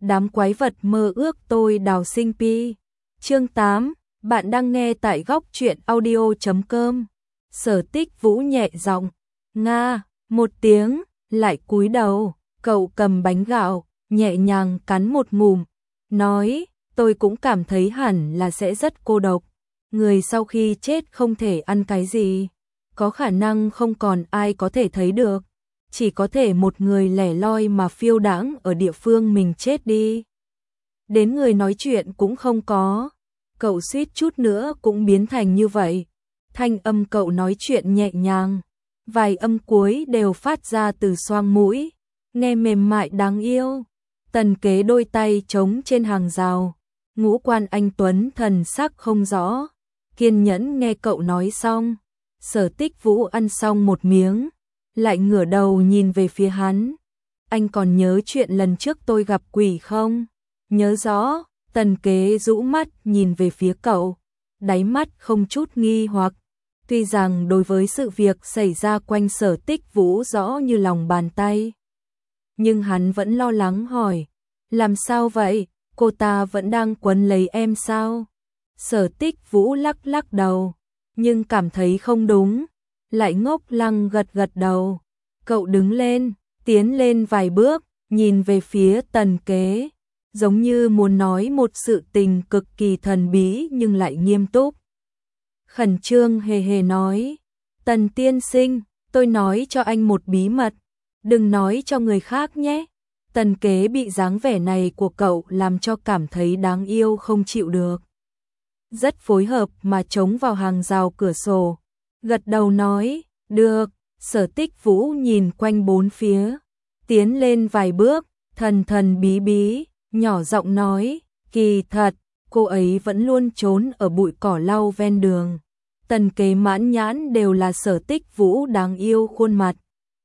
đám quái vật mơ ước tôi đào sinh pi. Chương 8, bạn đang nghe tại góc truyện audio.com. Sở Tích Vũ nhẹ giọng, nga, một tiếng, lại cúi đầu, cậu cầm bánh gạo, nhẹ nhàng cắn một ngụm, nói, tôi cũng cảm thấy hẳn là sẽ rất cô độc. Người sau khi chết không thể ăn cái gì, có khả năng không còn ai có thể thấy được, chỉ có thể một người lẻ loi mà phiêu đãng ở địa phương mình chết đi. Đến người nói chuyện cũng không có, cậu suýt chút nữa cũng biến thành như vậy. Thanh âm cậu nói chuyện nhẹ nhàng, vài âm cuối đều phát ra từ xoang mũi, nghe mềm mại đáng yêu. Tần Kế đôi tay trống trên hàng rào, ngũ quan anh tuấn thần sắc không rõ, kiên nhẫn nghe cậu nói xong. Sở Tích Vũ ăn xong một miếng, lại ngửa đầu nhìn về phía hắn. Anh còn nhớ chuyện lần trước tôi gặp quỷ không? Nhớ rõ. Tần Kế rũ mắt nhìn về phía cậu, đáy mắt không chút nghi hoặc. Tuy rằng đối với sự việc xảy ra quanh Sở Tích Vũ rõ như lòng bàn tay, nhưng hắn vẫn lo lắng hỏi, làm sao vậy, cô ta vẫn đang quấn lấy em sao? Sở Tích Vũ lắc lắc đầu, nhưng cảm thấy không đúng, lại ngốc lăng gật gật đầu. Cậu đứng lên, tiến lên vài bước, nhìn về phía Tần Kế, giống như muốn nói một sự tình cực kỳ thần bí nhưng lại nghiêm túc. Khẩn trương hề hề nói, Tần tiên sinh, tôi nói cho anh một bí mật, đừng nói cho người khác nhé. Tần Kế bị dáng vẻ này của cậu làm cho cảm thấy đáng yêu không chịu được. Rất phối hợp mà chống vào hàng rào cửa sổ, gật đầu nói, được. Sở Tích Vũ nhìn quanh bốn phía, tiến lên vài bước, thần thần bí bí, nhỏ giọng nói, kỳ thật, cô ấy vẫn luôn trốn ở bụi cỏ lau ven đường. Tần Kế mãn nhãn đều là Sở Tích Vũ đáng yêu khuôn mặt.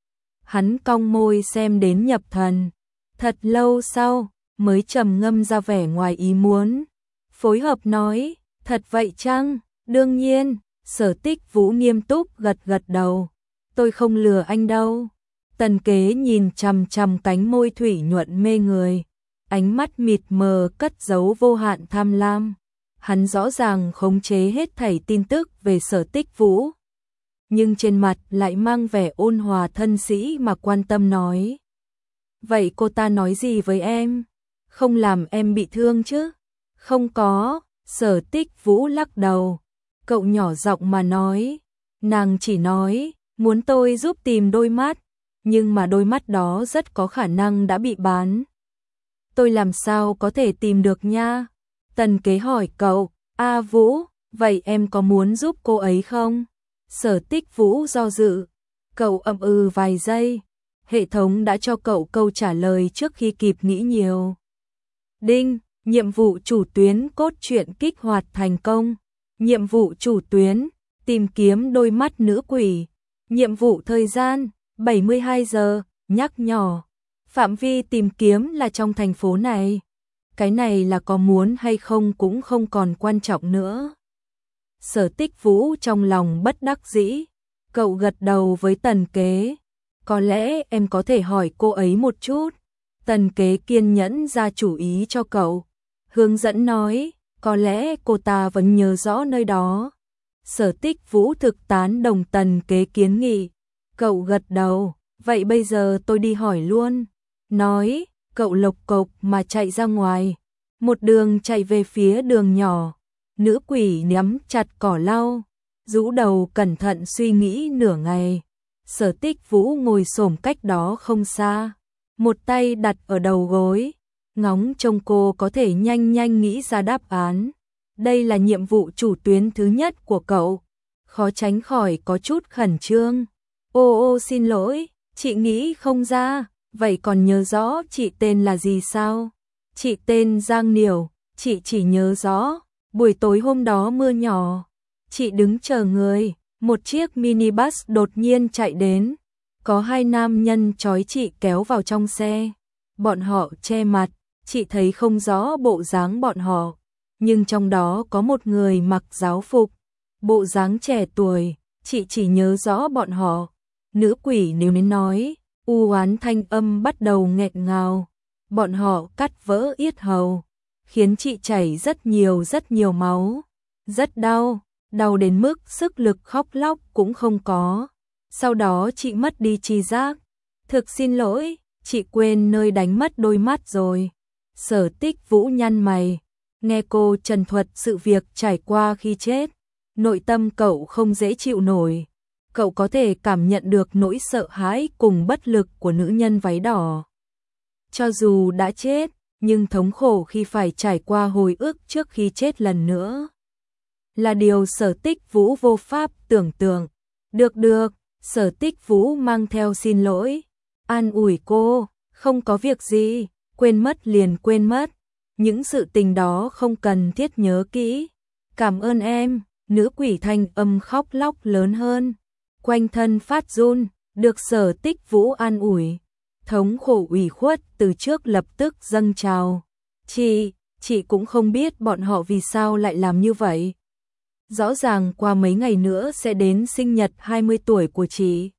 Hắn cong môi xem đến nhập thần, thật lâu sau, mới trầm ngâm ra vẻ ngoài ý muốn. Phối hợp nói, thật vậy chăng? Đương nhiên. Sở Tích Vũ nghiêm túc gật gật đầu. Tôi không lừa anh đâu. Tần Kế nhìn chằm chằm cánh môi thủy nhuận mê người, ánh mắt mịt mờ cất giấu vô hạn tham lam. Hắn rõ ràng khống chế hết thảy tin tức về Sở Tích Vũ, nhưng trên mặt lại mang vẻ ôn hòa thân sĩ mà quan tâm nói. Vậy cô ta nói gì với em? Không làm em bị thương chứ? Không có. Sở Tích Vũ lắc đầu. Cậu nhỏ giọng mà nói, nàng chỉ nói, muốn tôi giúp tìm đôi mắt, nhưng mà đôi mắt đó rất có khả năng đã bị bán. Tôi làm sao có thể tìm được nha? Tần Kế hỏi cậu, A Vũ, vậy em có muốn giúp cô ấy không? Sở Tích Vũ do dự, cậu ậm ừ vài giây, hệ thống đã cho cậu câu trả lời trước khi kịp nghĩ nhiều. Đinh, nhiệm vụ chủ tuyến cốt truyện kích hoạt thành công. Nhiệm vụ chủ tuyến, tìm kiếm đôi mắt nữ quỷ. Nhiệm vụ thời gian, 72 giờ, nhắc nhở. Phạm vi tìm kiếm là trong thành phố này. Cái này là có muốn hay không cũng không còn quan trọng nữa. Sở Tích Vũ trong lòng bất đắc dĩ. Cậu gật đầu với Tần Kế. Có lẽ em có thể hỏi cô ấy một chút. Tần Kế kiên nhẫn ra chủ ý cho cậu. Hướng dẫn nói, có lẽ cô ta vẫn nhớ rõ nơi đó. Sở Tích Vũ thực tán đồng Tần Kế kiến nghị. Cậu gật đầu, vậy bây giờ tôi đi hỏi luôn. Nói, cậu lộc cộc mà chạy ra ngoài. Một đường chạy về phía đường nhỏ. Nữ quỷ nắm chặt cỏ lau, rũ đầu cẩn thận suy nghĩ nửa ngày. Sở Tích Vũ ngồi xổm cách đó không xa, một tay đặt ở đầu gối, ngóng trông cô có thể nhanh nhanh nghĩ ra đáp án. Đây là nhiệm vụ chủ tuyến thứ nhất của cậu, khó tránh khỏi có chút khẩn trương. Ô xin lỗi, chị nghĩ không ra, vậy còn nhớ rõ chị tên là gì sao? Chị tên Giang Niểu, chị chỉ nhớ rõ, buổi tối hôm đó mưa nhỏ, chị đứng chờ người, một chiếc minibus đột nhiên chạy đến, có hai nam nhân trói chị kéo vào trong xe, bọn họ che mặt, chị thấy không rõ bộ dáng bọn họ, nhưng trong đó có một người mặc giáo phục, bộ dáng trẻ tuổi, chị chỉ nhớ rõ bọn họ. Nữ quỷ nếu nên nói, u oán thanh âm bắt đầu nghẹn ngào, bọn họ cắt vỡ yết hầu, khiến chị chảy rất nhiều máu, rất đau, đau đến mức sức lực khóc lóc cũng không có. Sau đó chị mất đi tri giác. Thực xin lỗi, chị quên nơi đánh mất đôi mắt rồi. Sở Tích Vũ nhăn mày, nghe cô trần thuật sự việc trải qua khi chết, nội tâm cậu không dễ chịu nổi. Cậu có thể cảm nhận được nỗi sợ hãi cùng bất lực của nữ nhân váy đỏ. Cho dù đã chết, nhưng thống khổ khi phải trải qua hồi ức trước khi chết lần nữa là điều Sở Tích Vũ vô pháp tưởng tượng. Được, Sở Tích Vũ mang theo xin lỗi, an ủi cô, không có việc gì, quên mất liền quên mất, những sự tình đó không cần thiết nhớ kỹ. Cảm ơn em, nữ quỷ thanh âm khóc lóc lớn hơn, quanh thân phát run, được Sở Tích Vũ an ủi. Thống khổ ủy khuất từ trước lập tức dâng trào. Chị cũng không biết bọn họ vì sao lại làm như vậy. Rõ ràng qua mấy ngày nữa sẽ đến sinh nhật 20 tuổi của chị.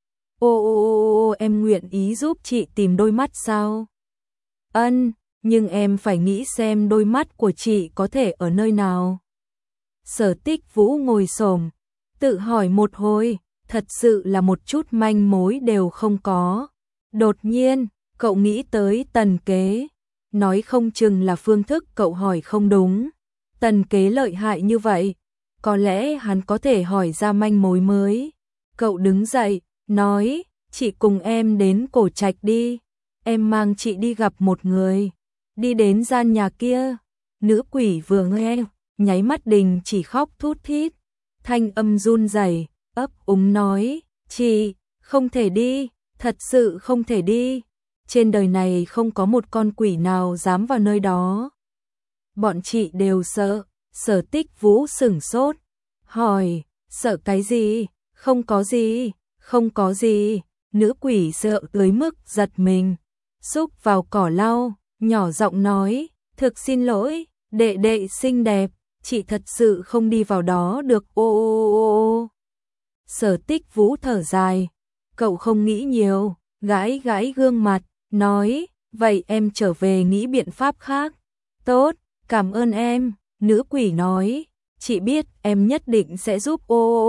Em nguyện ý giúp chị tìm đôi mắt sao? Nhưng em phải nghĩ xem đôi mắt của chị có thể ở nơi nào. Sở Tích Vũ ngồi xổm, tự hỏi một hồi, thật sự là một chút manh mối đều không có. Đột nhiên, cậu nghĩ tới Tần Kế, nói không chừng là phương thức cậu hỏi không đúng. Tần Kế lợi hại như vậy, có lẽ hắn có thể hỏi ra manh mối mới. Cậu đứng dậy, nói, chị cùng em đến Cổ Trạch đi, em mang chị đi gặp một người. Đi đến gian nhà kia, nữ quỷ vừa nghe, nháy mắt đình chỉ khóc thút thít, thanh âm run rẩy, ấp úng nói, chị, không thể đi, thật sự không thể đi, trên đời này không có một con quỷ nào dám vào nơi đó. Bọn chị đều sợ. Sở Tích Vũ sửng sốt, hỏi, sợ cái gì? Không có gì, nữ quỷ sợ tới mức giật mình, xúc vào cỏ lau, nhỏ giọng nói, thực xin lỗi, đệ đệ xinh đẹp, chị thật sự không đi vào đó được. Sở Tích Vũ thở dài, cậu không nghĩ nhiều, gãi gãi gương mặt, nói, vậy em trở về nghĩ biện pháp khác. Tốt, cảm ơn em. Nữ quỷ nói, chị biết em nhất định sẽ giúp.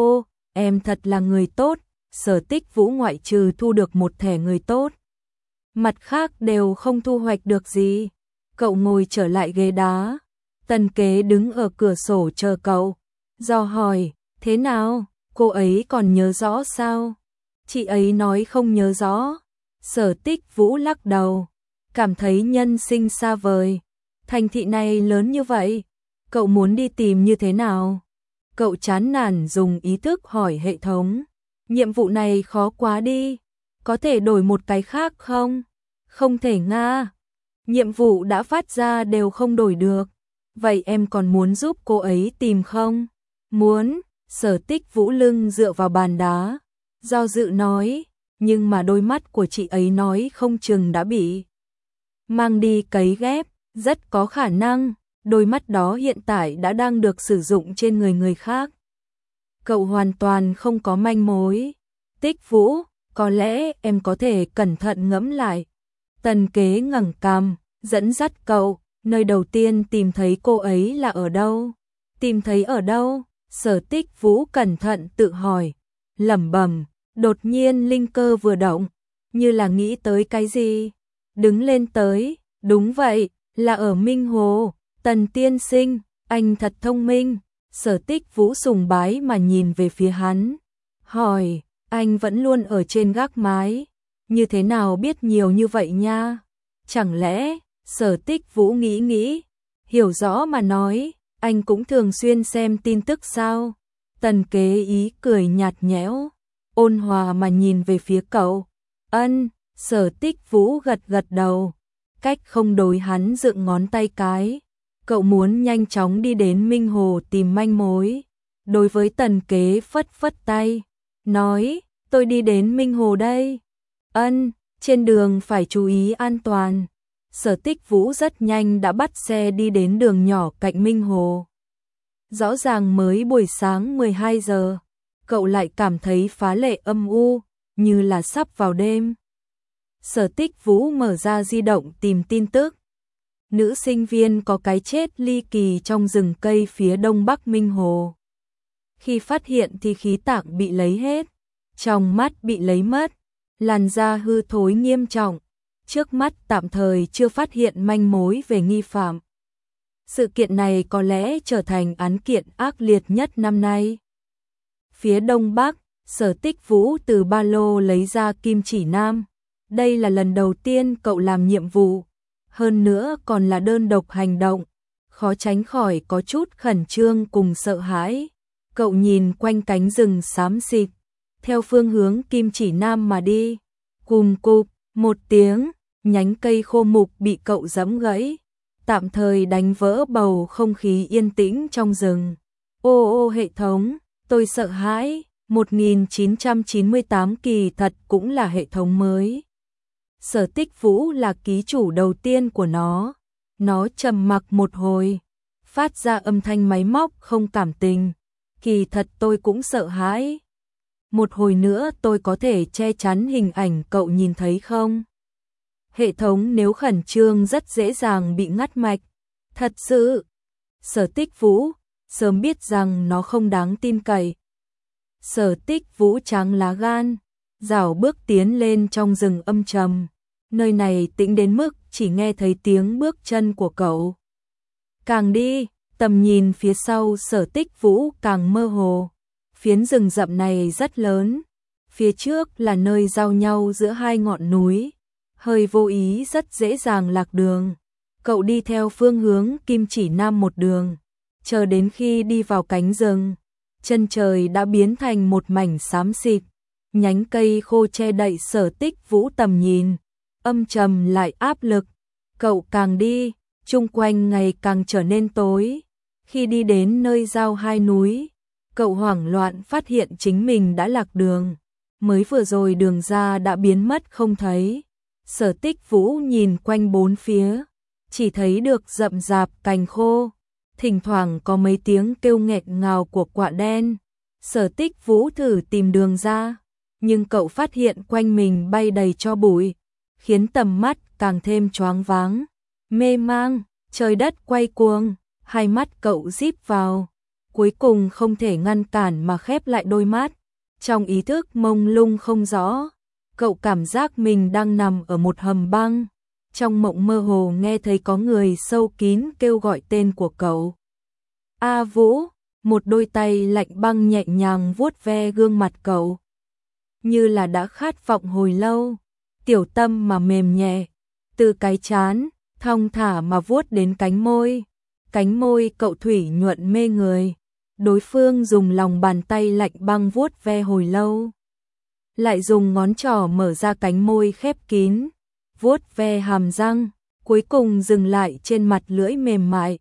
Em thật là người tốt. Sở Tích Vũ ngoại trừ thu được một thẻ người tốt, mặt khác đều không thu hoạch được gì. Cậu ngồi trở lại ghế đá, Tần Kế đứng ở cửa sổ chờ cậu, dò hỏi, thế nào, cô ấy còn nhớ rõ sao? Chị ấy nói không nhớ rõ. Sở Tích Vũ lắc đầu, cảm thấy nhân sinh xa vời. Thành thị này lớn như vậy, cậu muốn đi tìm như thế nào? Cậu chán nản dùng ý thức hỏi hệ thống. Nhiệm vụ này khó quá đi, có thể đổi một cái khác không? Không thể nga. Nhiệm vụ đã phát ra đều không đổi được. Vậy em còn muốn giúp cô ấy tìm không? Muốn. Sở Tích Vũ lưng dựa vào bàn đá, do dự nói, nhưng mà đôi mắt của chị ấy nói không chừng đã bị mang đi cấy ghép, rất có khả năng đôi mắt đó hiện tại đã đang được sử dụng trên người khác. Cậu hoàn toàn không có manh mối. Tích Vũ, có lẽ em có thể cẩn thận ngẫm lại. Tần Kế ngẩng cằm, dẫn dắt cậu, nơi đầu tiên tìm thấy cô ấy là ở đâu? Tìm thấy ở đâu? Sở Tích Vũ cẩn thận tự hỏi, lẩm bẩm, đột nhiên linh cơ vừa động, như là nghĩ tới cái gì. Đứng lên tới, đúng vậy, là ở Minh Hồ. Tần tiên sinh, anh thật thông minh. Sở Tích Vũ sùng bái mà nhìn về phía hắn, hỏi, anh vẫn luôn ở trên gác mái, như thế nào biết nhiều như vậy nha? Chẳng lẽ, Sở Tích Vũ nghĩ, hiểu rõ mà nói, anh cũng thường xuyên xem tin tức sao? Tần Kế ý cười nhạt nhẽo, ôn hòa mà nhìn về phía cậu. Sở Tích Vũ gật gật đầu, cách không đối hắn dựng ngón tay cái. Cậu muốn nhanh chóng đi đến Minh Hồ tìm manh mối. Đối với Tần Kế phất phất tay, nói, tôi đi đến Minh Hồ đây. Trên đường phải chú ý an toàn. Sở Tích Vũ rất nhanh đã bắt xe đi đến đường nhỏ cạnh Minh Hồ. Rõ ràng mới buổi sáng 12 giờ, cậu lại cảm thấy phá lệ âm u, như là sắp vào đêm. Sở Tích Vũ mở ra di động tìm tin tức. Nữ sinh viên có cái chết ly kỳ trong rừng cây phía đông bắc Minh Hồ. Khi phát hiện thì khí tạng bị lấy hết, trong mắt bị lấy mất, làn da hư thối nghiêm trọng. Trước mắt tạm thời chưa phát hiện manh mối về nghi phạm. Sự kiện này có lẽ trở thành án kiện ác liệt nhất năm nay. Phía đông bắc, Sở Tích Vũ từ ba lô lấy ra kim chỉ nam. Đây là lần đầu tiên cậu làm nhiệm vụ, hơn nữa còn là đơn độc hành động, khó tránh khỏi có chút khẩn trương cùng sợ hãi. Cậu nhìn quanh cánh rừng xám xịt, theo phương hướng kim chỉ nam mà đi. Cùm cụp, một tiếng, nhánh cây khô mục bị cậu giẫm gãy, tạm thời đánh vỡ bầu không khí yên tĩnh trong rừng. Ô ô hệ thống, tôi sợ hãi, 1998 kỳ thật cũng là hệ thống mới. Sở Tích Vũ là ký chủ đầu tiên của nó. Nó trầm mặc một hồi, phát ra âm thanh máy móc không cảm tình. Kỳ thật tôi cũng sợ hãi. Một hồi nữa tôi có thể che chắn hình ảnh cậu nhìn thấy không? Hệ thống nếu khẩn trương rất dễ dàng bị ngắt mạch. Thật sự, Sở Tích Vũ sớm biết rằng nó không đáng tin cậy. Sở Tích Vũ tráng lá gan, rảo bước tiến lên trong rừng âm trầm. Nơi này tĩnh đến mức chỉ nghe thấy tiếng bước chân của cậu. Càng đi, tầm nhìn phía sau Sở Tích Vũ càng mơ hồ. Phiến rừng rậm này rất lớn, phía trước là nơi giao nhau giữa hai ngọn núi, hơi vô ý rất dễ dàng lạc đường. Cậu đi theo phương hướng kim chỉ nam một đường, chờ đến khi đi vào cánh rừng, chân trời đã biến thành một mảnh xám xịt, nhánh cây khô che đậy Sở Tích Vũ tầm nhìn, âm trầm lại áp lực. Cậu càng đi, chung quanh ngày càng trở nên tối. Khi đi đến nơi giao hai núi, cậu hoảng loạn phát hiện chính mình đã lạc đường. Mới vừa rồi đường ra đã biến mất không thấy. Sở Tích Vũ nhìn quanh bốn phía, chỉ thấy được rậm rạp cành khô, thỉnh thoảng có mấy tiếng kêu nghẹt ngào của quạ đen. Sở Tích Vũ thử tìm đường ra, nhưng cậu phát hiện quanh mình bay đầy tro bụi, khiến tầm mắt càng thêm choáng váng, mê mang, trời đất quay cuồng, hai mắt cậu díp vào, cuối cùng không thể ngăn cản mà khép lại đôi mắt. Trong ý thức mông lung không rõ, cậu cảm giác mình đang nằm ở một hầm băng. Trong mộng mơ hồ nghe thấy có người sâu kín kêu gọi tên của cậu. A Vũ, một đôi tay lạnh băng nhẹ nhàng vuốt ve gương mặt cậu, như là đã khát vọng hồi lâu. Tiểu tâm mà mềm nhẹ, từ cái trán, thong thả mà vuốt đến cánh môi. Cánh môi cậu thủy nhuận mê người. Đối phương dùng lòng bàn tay lạnh băng vuốt ve hồi lâu, lại dùng ngón trỏ mở ra cánh môi khép kín, vuốt ve hàm răng, cuối cùng dừng lại trên mặt lưỡi mềm mại.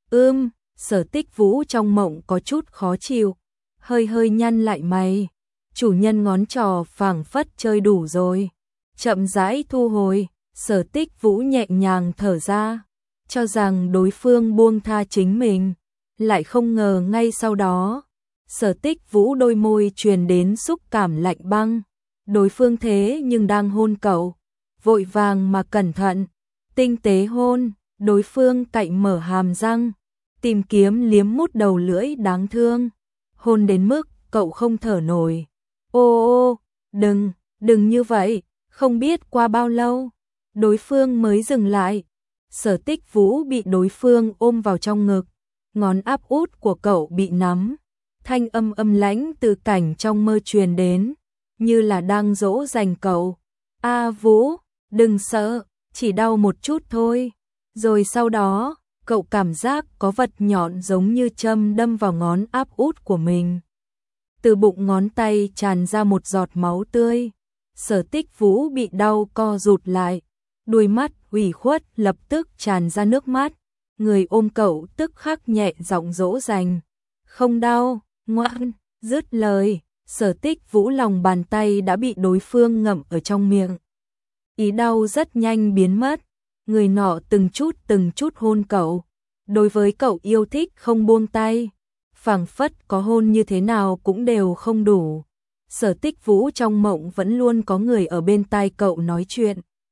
Sở Tích Vũ trong mộng có chút khó chịu, hơi hơi nhăn lại mày. Chủ nhân ngón trỏ phảng phất chơi đủ rồi, chậm rãi thu hồi. Sở Tích Vũ nhẹ nhàng thở ra, cho rằng đối phương buông tha chính mình, lại không ngờ ngay sau đó, Sở Tích Vũ đôi môi truyền đến xúc cảm lạnh băng. Đối phương thế nhưng đang hôn cậu, vội vàng mà cẩn thận, tinh tế hôn. Đối phương cậy mở hàm răng, tìm kiếm liếm mút đầu lưỡi đáng thương, hôn đến mức cậu không thở nổi. Ô, đừng như vậy. Không biết qua bao lâu, đối phương mới dừng lại. Sở Tích Vũ bị đối phương ôm vào trong ngực, ngón áp út của cậu bị nắm, thanh âm âm lãnh từ cảnh trong mơ truyền đến, như là đang dỗ dành cậu. A Vũ, đừng sợ, chỉ đau một chút thôi. Rồi sau đó, cậu cảm giác có vật nhọn giống như châm đâm vào ngón áp út của mình. Từ bụng ngón tay tràn ra một giọt máu tươi. Sở Tích Vũ bị đau co rụt lại, đôi mắt ủy khuất lập tức tràn ra nước mắt. Người ôm cậu tức khắc nhẹ giọng dỗ dành. Không đau, ngoan. Dứt lời, Sở Tích Vũ lòng bàn tay đã bị đối phương ngậm ở trong miệng. Ý đau rất nhanh biến mất. Người nọ từng chút hôn cậu. Đối với cậu yêu thích không buông tay, phảng phất có hôn như thế nào cũng đều không đủ. Sở Tích Vũ trong mộng vẫn luôn có người ở bên tai cậu nói chuyện.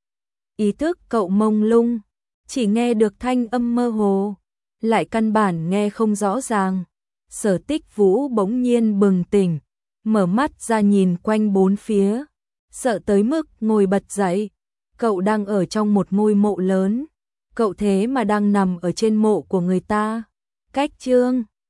ý thức cậu mông lung, chỉ nghe được thanh âm mơ hồ, lại căn bản nghe không rõ ràng. Sở Tích Vũ bỗng nhiên bừng tỉnh, mở mắt ra nhìn quanh bốn phía, sợ tới mức ngồi bật dậy. Cậu đang ở trong một ngôi mộ lớn, cậu thế mà đang nằm ở trên mộ của người ta. Cách Chương